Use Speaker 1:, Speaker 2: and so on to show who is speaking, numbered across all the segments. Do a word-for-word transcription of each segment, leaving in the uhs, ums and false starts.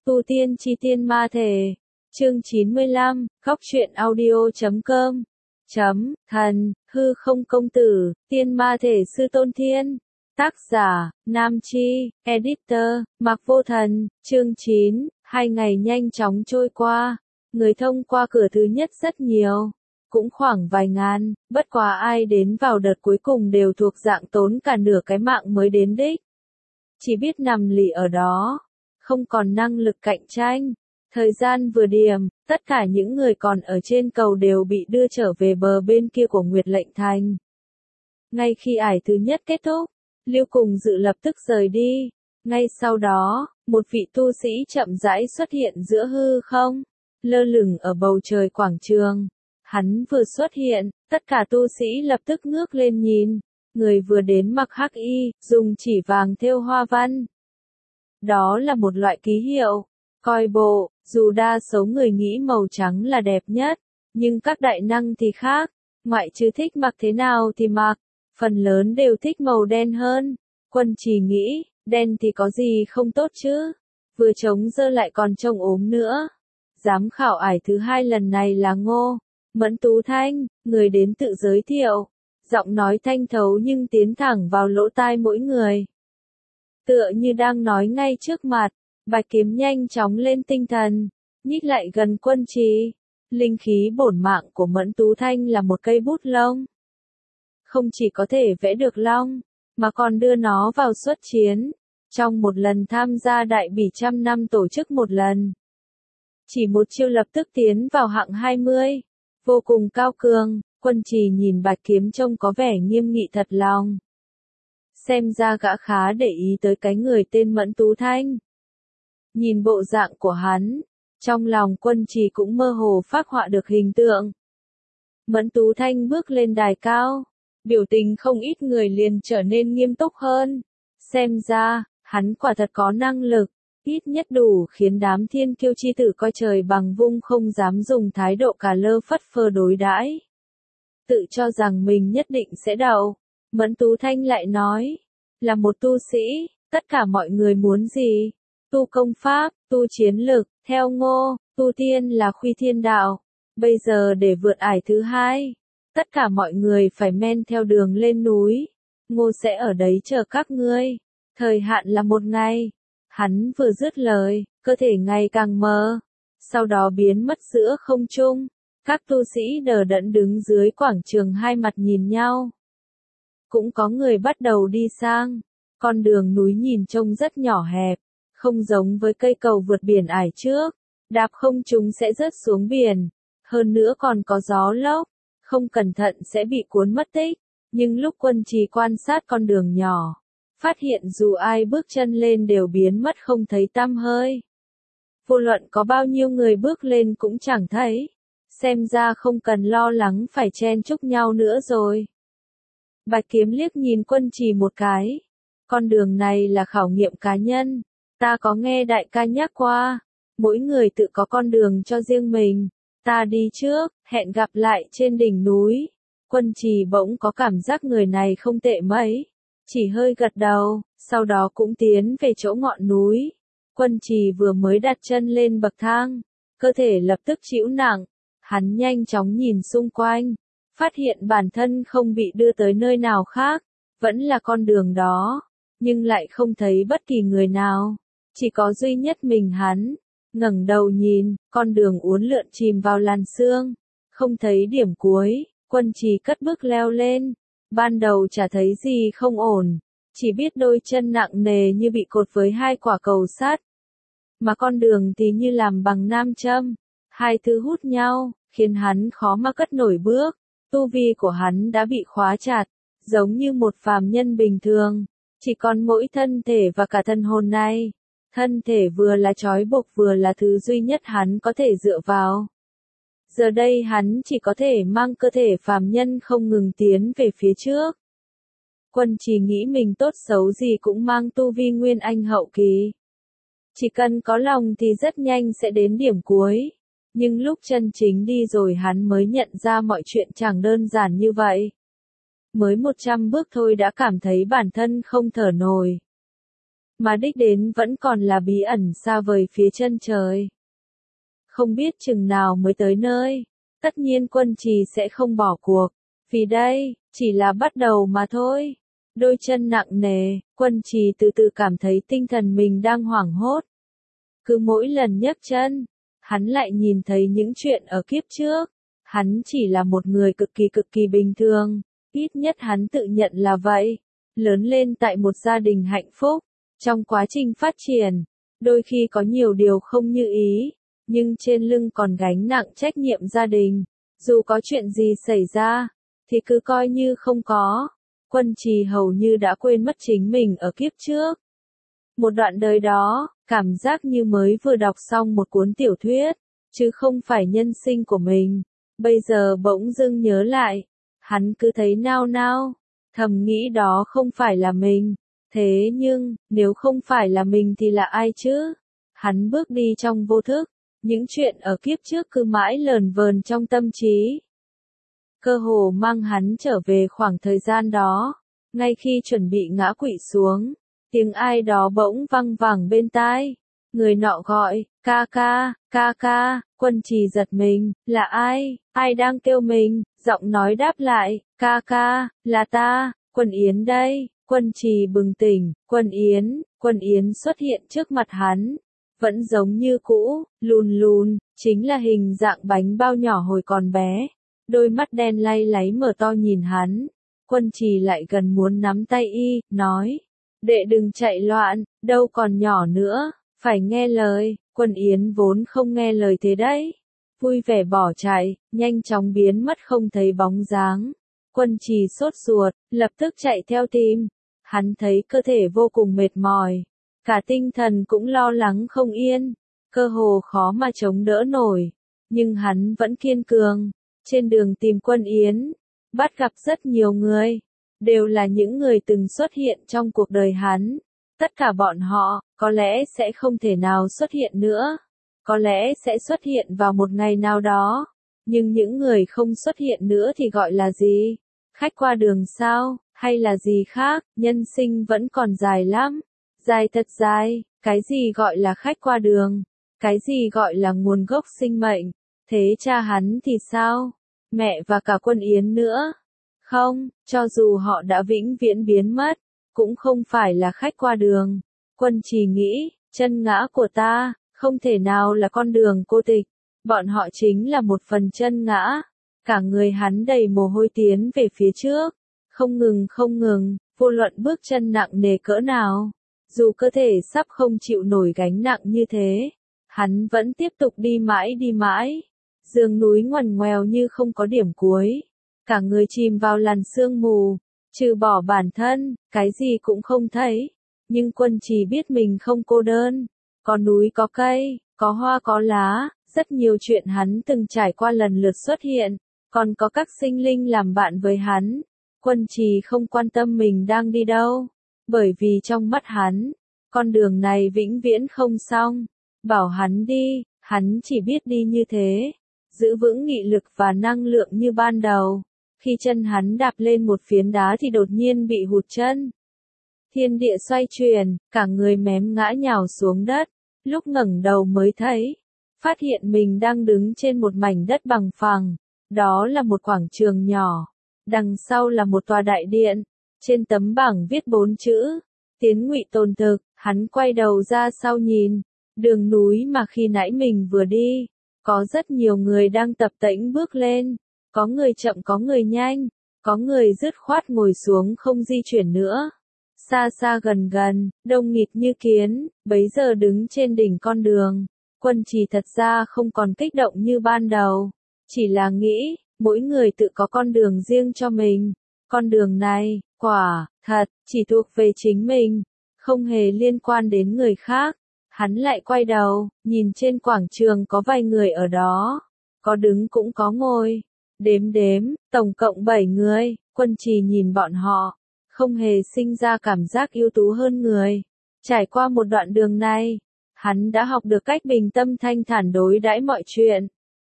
Speaker 1: Tu tiên chi tiên ma thể. Chương chín mươi lăm, góc truyện audio chấm com. Chấm, thần, hư không công tử, tiên ma thể sư tôn thiên. Tác giả, Nam Chi, Editor, Mạc Vô Thần. Chương chín, hai ngày nhanh chóng trôi qua. Người thông qua cửa thứ nhất rất nhiều. Cũng khoảng vài ngàn, bất quá ai đến vào đợt cuối cùng đều thuộc dạng tốn cả nửa cái mạng mới đến đích. Chỉ biết nằm lì ở đó, không còn năng lực cạnh tranh. Thời gian vừa điểm, tất cả những người còn ở trên cầu đều bị đưa trở về bờ bên kia của Nguyệt Lệnh Thành. Ngay khi ải thứ nhất kết thúc, Lưu Cùng Dự lập tức rời đi. Ngay sau đó, một vị tu sĩ chậm rãi xuất hiện giữa hư không, lơ lửng ở bầu trời quảng trường. Hắn vừa xuất hiện, tất cả tu sĩ lập tức ngước lên nhìn. Người vừa đến mặc hắc y, dùng chỉ vàng thêu hoa văn. Đó là một loại ký hiệu. Coi bộ, dù đa số người nghĩ màu trắng là đẹp nhất, nhưng các đại năng thì khác. Ngoại trừ thích mặc thế nào thì mặc, phần lớn đều thích màu đen hơn. Quân Trì nghĩ, đen thì có gì không tốt chứ, vừa trống dơ lại còn trông ốm nữa. Giám khảo ải thứ hai lần này là Ngô Mẫn Tú Thanh, người đến tự giới thiệu. Giọng nói thanh thấu nhưng tiến thẳng vào lỗ tai mỗi người. Tựa như đang nói ngay trước mặt, Bạch Kiếm nhanh chóng lên tinh thần, nhích lại gần Quân Trì. Linh khí bổn mạng của Mẫn Tú Thanh là một cây bút lông. Không chỉ có thể vẽ được long, mà còn đưa nó vào xuất chiến. Trong một lần tham gia đại bỉ trăm năm tổ chức một lần. Chỉ một chiêu lập tức tiến vào hạng hai mươi. Vô cùng cao cường, Quân Trì nhìn Bạch Kiếm trông có vẻ nghiêm nghị thật lòng. Xem ra gã khá để ý tới cái người tên Mẫn Tú Thanh. Nhìn bộ dạng của hắn, trong lòng Quân Trì cũng mơ hồ phác họa được hình tượng. Mẫn Tú Thanh bước lên đài cao, biểu tình không ít người liền trở nên nghiêm túc hơn. Xem ra, hắn quả thật có năng lực, ít nhất đủ khiến đám thiên kiêu chi tử coi trời bằng vung, không dám dùng thái độ cà lơ phất phơ đối đãi. Tự cho rằng mình nhất định sẽ đậu, Mẫn Tú Thanh lại nói, là một tu sĩ, tất cả mọi người muốn gì? Tu công pháp, tu chiến lực, theo Ngô, tu tiên là khuy thiên đạo. Bây giờ để vượt ải thứ hai, tất cả mọi người phải men theo đường lên núi. Ngô sẽ ở đấy chờ các ngươi. Thời hạn là một ngày. Hắn vừa dứt lời, cơ thể ngày càng mờ, sau đó biến mất giữa không trung. Các tu sĩ đờ đẫn đứng dưới quảng trường hai mặt nhìn nhau. Cũng có người bắt đầu đi sang. Con đường núi nhìn trông rất nhỏ hẹp, không giống với cây cầu vượt biển ải trước. Đạp không chúng sẽ rớt xuống biển. Hơn nữa còn có gió lốc, không cẩn thận sẽ bị cuốn mất tích. Nhưng lúc Quân Trì quan sát con đường nhỏ, phát hiện dù ai bước chân lên đều biến mất không thấy tăm hơi. Vô luận có bao nhiêu người bước lên cũng chẳng thấy. Xem ra không cần lo lắng phải chen chúc nhau nữa rồi. Bạch Kiếm liếc nhìn Quân Trì một cái. Con đường này là khảo nghiệm cá nhân. Ta có nghe đại ca nhắc qua. Mỗi người tự có con đường cho riêng mình. Ta đi trước, hẹn gặp lại trên đỉnh núi. Quân Trì bỗng có cảm giác người này không tệ mấy. Chỉ hơi gật đầu, sau đó cũng tiến về chỗ ngọn núi. Quân Trì vừa mới đặt chân lên bậc thang, cơ thể lập tức chịu nặng. Hắn nhanh chóng nhìn xung quanh, phát hiện bản thân không bị đưa tới nơi nào khác, vẫn là con đường đó, nhưng lại không thấy bất kỳ người nào, chỉ có duy nhất mình hắn. Ngẩng đầu nhìn, con đường uốn lượn chìm vào làn sương, không thấy điểm cuối. Quân Trì cất bước leo lên. Ban đầu chả thấy gì không ổn, chỉ biết đôi chân nặng nề như bị cột với hai quả cầu sắt. Mà con đường thì như làm bằng nam châm, hai thứ hút nhau, khiến hắn khó mà cất nổi bước. Tu vi của hắn đã bị khóa chặt, giống như một phàm nhân bình thường, chỉ còn mỗi thân thể và cả thân hồn này. Thân thể vừa là trói buộc vừa là thứ duy nhất hắn có thể dựa vào. Giờ đây hắn chỉ có thể mang cơ thể phàm nhân không ngừng tiến về phía trước. Quân Trì nghĩ mình tốt xấu gì cũng mang tu vi nguyên anh hậu kỳ. Chỉ cần có lòng thì rất nhanh sẽ đến điểm cuối. Nhưng lúc chân chính đi rồi hắn mới nhận ra mọi chuyện chẳng đơn giản như vậy. Mới một trăm bước thôi đã cảm thấy bản thân không thở nổi. mà đích đến vẫn còn là bí ẩn xa vời phía chân trời. Không biết chừng nào mới tới nơi, tất nhiên Quân Trì sẽ không bỏ cuộc, vì đây, chỉ là bắt đầu mà thôi. Đôi chân nặng nề, Quân Trì từ từ cảm thấy tinh thần mình đang hoảng hốt. Cứ mỗi lần nhấc chân, hắn lại nhìn thấy những chuyện ở kiếp trước. Hắn chỉ là một người cực kỳ cực kỳ bình thường, ít nhất hắn tự nhận là vậy. Lớn lên tại một gia đình hạnh phúc, trong quá trình phát triển, đôi khi có nhiều điều không như ý, nhưng trên lưng còn gánh nặng trách nhiệm gia đình. Dù có chuyện gì xảy ra, thì cứ coi như không có. Quân Trì hầu như đã quên mất chính mình ở kiếp trước. Một đoạn đời đó, cảm giác như mới vừa đọc xong một cuốn tiểu thuyết, chứ không phải nhân sinh của mình. Bây giờ bỗng dưng nhớ lại, hắn cứ thấy nao nao, thầm nghĩ đó không phải là mình. Thế nhưng, nếu không phải là mình thì là ai chứ? Hắn bước đi trong vô thức, những chuyện ở kiếp trước cứ mãi lờn vờn trong tâm trí. Cơ hồ mang hắn trở về khoảng thời gian đó, ngay khi chuẩn bị ngã quỵ xuống, tiếng ai đó bỗng văng vẳng bên tai. Người nọ gọi, ca ca, ca ca. Quân Trì giật mình, là ai, ai đang kêu mình, giọng nói đáp lại, ca ca, là ta, Quân Yến đây. Quân Trì bừng tỉnh, Quân Yến, Quân Yến xuất hiện trước mặt hắn, vẫn giống như cũ, lùn lùn, chính là hình dạng bánh bao nhỏ hồi còn bé. Đôi mắt đen lay láy mở to nhìn hắn. Quân Trì lại gần muốn nắm tay y, nói, đệ đừng chạy loạn, đâu còn nhỏ nữa, phải nghe lời. Quân Yến vốn không nghe lời thế đấy, vui vẻ bỏ chạy, nhanh chóng biến mất không thấy bóng dáng. Quân Trì sốt ruột, lập tức chạy theo tìm. Hắn thấy cơ thể vô cùng mệt mỏi, cả tinh thần cũng lo lắng không yên, cơ hồ khó mà chống đỡ nổi. Nhưng hắn vẫn kiên cường. Trên đường tìm Quân Yến, bắt gặp rất nhiều người, đều là những người từng xuất hiện trong cuộc đời hắn. Tất cả bọn họ, có lẽ sẽ không thể nào xuất hiện nữa, có lẽ sẽ xuất hiện vào một ngày nào đó, nhưng những người không xuất hiện nữa thì gọi là gì? Khách qua đường sao, hay là gì khác? Nhân sinh vẫn còn dài lắm, dài thật dài. Cái gì gọi là khách qua đường? Cái gì gọi là nguồn gốc sinh mệnh? Thế cha hắn thì sao? Mẹ và cả Quân Yến nữa? Không, cho dù họ đã vĩnh viễn biến mất, cũng không phải là khách qua đường. Quân Trì nghĩ, chân ngã của ta, không thể nào là con đường cô tịch. Bọn họ chính là một phần chân ngã. Cả người hắn đầy mồ hôi tiến về phía trước, không ngừng không ngừng, vô luận bước chân nặng nề cỡ nào. Dù cơ thể sắp không chịu nổi gánh nặng như thế, hắn vẫn tiếp tục đi mãi đi mãi. Sườn núi ngoằn ngoèo như không có điểm cuối. Cả người chìm vào làn sương mù, trừ bỏ bản thân, cái gì cũng không thấy. Nhưng Quân Trì biết mình không cô đơn. Có núi có cây, có hoa có lá, rất nhiều chuyện hắn từng trải qua lần lượt xuất hiện. Còn có các sinh linh làm bạn với hắn. Quân Trì không quan tâm mình đang đi đâu, bởi vì trong mắt hắn, con đường này vĩnh viễn không xong. Bảo hắn đi, hắn chỉ biết đi như thế, giữ vững nghị lực và năng lượng như ban đầu. Khi chân hắn đạp lên một phiến đá thì đột nhiên bị hụt chân. Thiên địa xoay chuyển, cả người mém ngã nhào xuống đất. Lúc ngẩng đầu mới thấy, phát hiện mình đang đứng trên một mảnh đất bằng phẳng. Đó là một quảng trường nhỏ, đằng sau là một tòa đại điện. Trên tấm bảng viết bốn chữ, Tiến Ngụy Tồn Thực. Hắn quay đầu ra sau nhìn, đường núi mà khi nãy mình vừa đi, có rất nhiều người đang tập tễnh bước lên, có người chậm có người nhanh, có người dứt khoát ngồi xuống không di chuyển nữa. Xa xa gần gần, đông nghịt như kiến, bấy giờ đứng trên đỉnh con đường. Quân Trì thật ra không còn kích động như ban đầu, chỉ là nghĩ, mỗi người tự có con đường riêng cho mình. Con đường này, quả thật, chỉ thuộc về chính mình, không hề liên quan đến người khác. Hắn lại quay đầu, nhìn trên quảng trường có vài người ở đó, có đứng cũng có ngồi. Đếm đếm, tổng cộng bảy người. Quân Trì nhìn bọn họ, không hề sinh ra cảm giác ưu tú hơn người. Trải qua một đoạn đường này, hắn đã học được cách bình tâm thanh thản đối đãi mọi chuyện.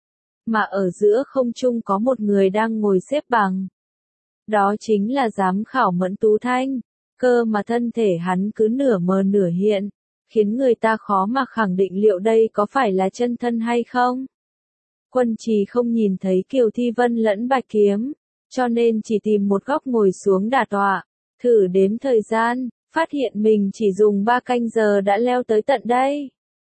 Speaker 1: Mà ở giữa không trung có một người đang ngồi xếp bằng. Đó chính là giám khảo Mẫn Tú Thanh. cơ mà thân thể hắn cứ nửa mờ nửa hiện, khiến người ta khó mà khẳng định liệu đây có phải là chân thân hay không. Quân Trì không nhìn thấy Kiều Thi Vân lẫn Bạch Kiếm, cho nên chỉ tìm một góc ngồi xuống đả tọa, thử đếm thời gian, phát hiện mình chỉ dùng ba canh giờ đã leo tới tận đây.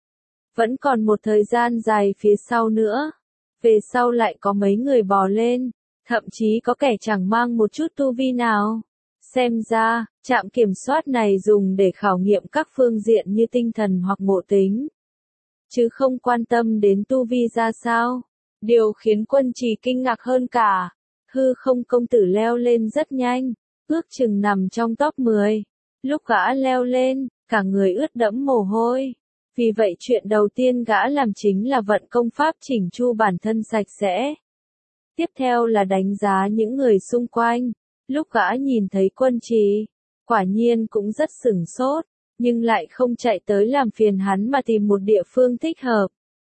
Speaker 1: Vẫn còn một thời gian dài phía sau nữa, về sau lại có mấy người bò lên, thậm chí có kẻ chẳng mang một chút tu vi nào. Xem ra, trạm kiểm soát này dùng để khảo nghiệm các phương diện như tinh thần hoặc ngộ tính, chứ không quan tâm đến tu vi ra sao. Điều khiến Quân Trì kinh ngạc hơn cả, hư không công tử leo lên rất nhanh, ước chừng nằm trong top mười. Lúc gã leo lên, cả người ướt đẫm mồ hôi. Vì vậy chuyện đầu tiên gã làm chính là vận công pháp chỉnh chu bản thân sạch sẽ. Tiếp theo là đánh giá những người xung quanh. Lúc gã nhìn thấy Quân Trì, quả nhiên cũng rất sửng sốt, nhưng lại không chạy tới làm phiền hắn mà tìm một địa phương thích hợp.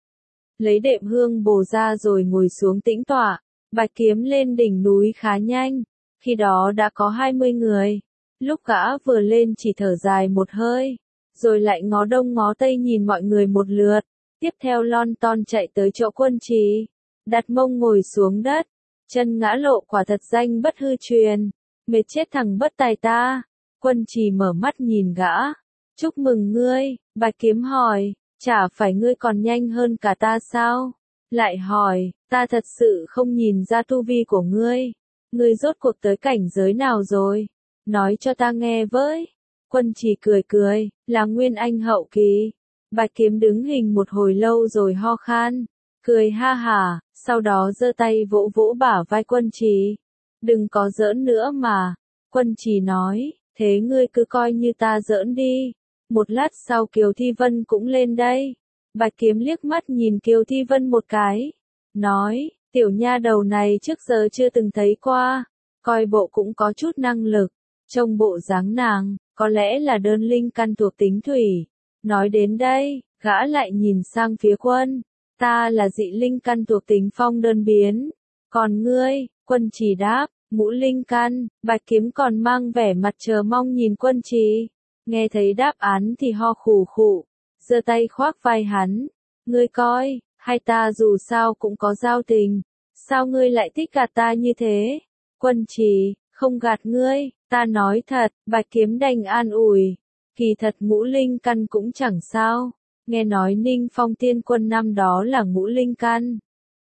Speaker 1: Lấy đệm hương bồ ra rồi ngồi xuống tĩnh tọa, Bạch Kiếm lên đỉnh núi khá nhanh, khi đó đã có hai mươi người. Lúc gã vừa lên chỉ thở dài một hơi, rồi lại ngó đông ngó tây nhìn mọi người một lượt, tiếp theo lon ton chạy tới chỗ Quân Trì, đặt mông ngồi xuống đất, chân ngã lộ quả thật danh bất hư truyền, mệt chết thằng bất tài ta. Quân Trì mở mắt nhìn gã, chúc mừng ngươi. Bạch Kiếm hỏi, chả phải ngươi còn nhanh hơn cả ta sao? Lại hỏi, ta thật sự không nhìn ra tu vi của ngươi, ngươi rốt cuộc tới cảnh giới nào rồi? Nói cho ta nghe với. Quân Trì cười cười, là Nguyên Anh hậu kỳ. Bạch Kiếm đứng hình một hồi lâu rồi ho khan, cười ha hả, sau đó giơ tay vỗ vỗ bả vai Quân Trì. Đừng có giỡn nữa mà. Quân Trì nói, thế ngươi cứ coi như ta giỡn đi. Một lát sau Kiều Thi Vân cũng lên đây. Bạch Kiếm liếc mắt nhìn Kiều Thi Vân một cái, nói, tiểu nha đầu này trước giờ chưa từng thấy qua, coi bộ cũng có chút năng lực. Trông bộ dáng nàng, có lẽ là đơn linh căn thuộc tính thủy. Nói đến đây, gã lại nhìn sang phía Quân. Ta là dị linh căn thuộc tính phong đơn biến. Còn ngươi? Quân Trì đáp, ngũ linh căn. Bạch Kiếm còn mang vẻ mặt chờ mong nhìn Quân Trì. Nghe thấy đáp án thì ho khủ khụ, giơ tay khoác vai hắn. Ngươi coi, hai ta dù sao cũng có giao tình. Sao ngươi lại thích gạt ta như thế? Quân Trì, không gạt ngươi, ta nói thật. Bạch Kiếm đành an ủi. Kỳ thật ngũ linh căn cũng chẳng sao. Nghe nói Ninh Phong Tiên Quân năm đó là ngũ linh căn,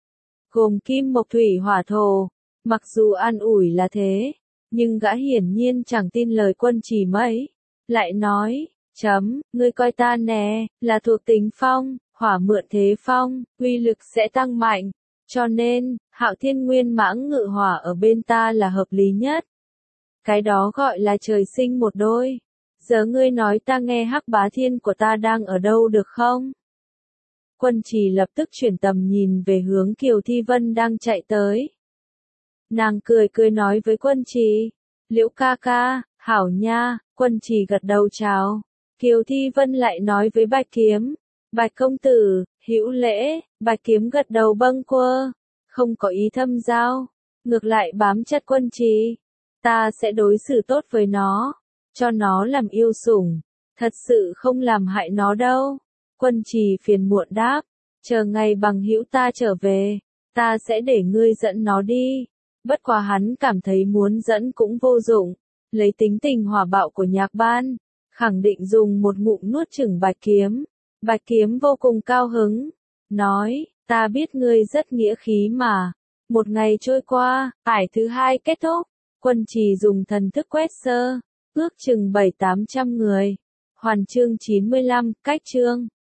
Speaker 1: gồm kim mộc thủy hỏa thổ. Mặc dù an ủi là thế, nhưng gã hiển nhiên chẳng tin lời Quân Trì mấy. Lại nói, chấm, ngươi coi ta nè, là thuộc tính phong, hỏa mượn thế phong, uy lực sẽ tăng mạnh. Cho nên, Hạo Thiên Nguyên Mãng Ngự Hỏa ở bên ta là hợp lý nhất. Cái đó gọi là trời sinh một đôi. Giờ ngươi nói ta nghe Hắc Bá Thiên của ta đang ở đâu được không? Quân Trì lập tức chuyển tầm nhìn về hướng Kiều Thi Vân đang chạy tới. Nàng cười cười nói với Quân Trì, Liễu ca ca, hảo nha. Quân Trì gật đầu chào. Kiều Thi Vân lại nói với Bạch Kiếm, Bạch công tử, hữu lễ. Bạch Kiếm gật đầu bâng quơ, không có ý thâm giao, ngược lại bám chặt Quân Trì. Ta sẽ đối xử tốt với nó, cho nó làm yêu sủng, thật sự không làm hại nó đâu. Quân Trì phiền muộn đáp, chờ ngày bằng hữu ta trở về, ta sẽ để ngươi dẫn nó đi. Bất quá hắn cảm thấy muốn dẫn cũng vô dụng, lấy tính tình hỏa bạo của Nhạc Ban, khẳng định dùng một ngụm nuốt chửng Bạch Kiếm. Bạch Kiếm vô cùng cao hứng, nói, ta biết ngươi rất nghĩa khí mà. Một ngày trôi qua, ải thứ hai kết thúc, Quân Trì dùng thần thức quét sơ, ước chừng bảy tám trăm người. Hoàn chương chín mươi lăm, cách chương.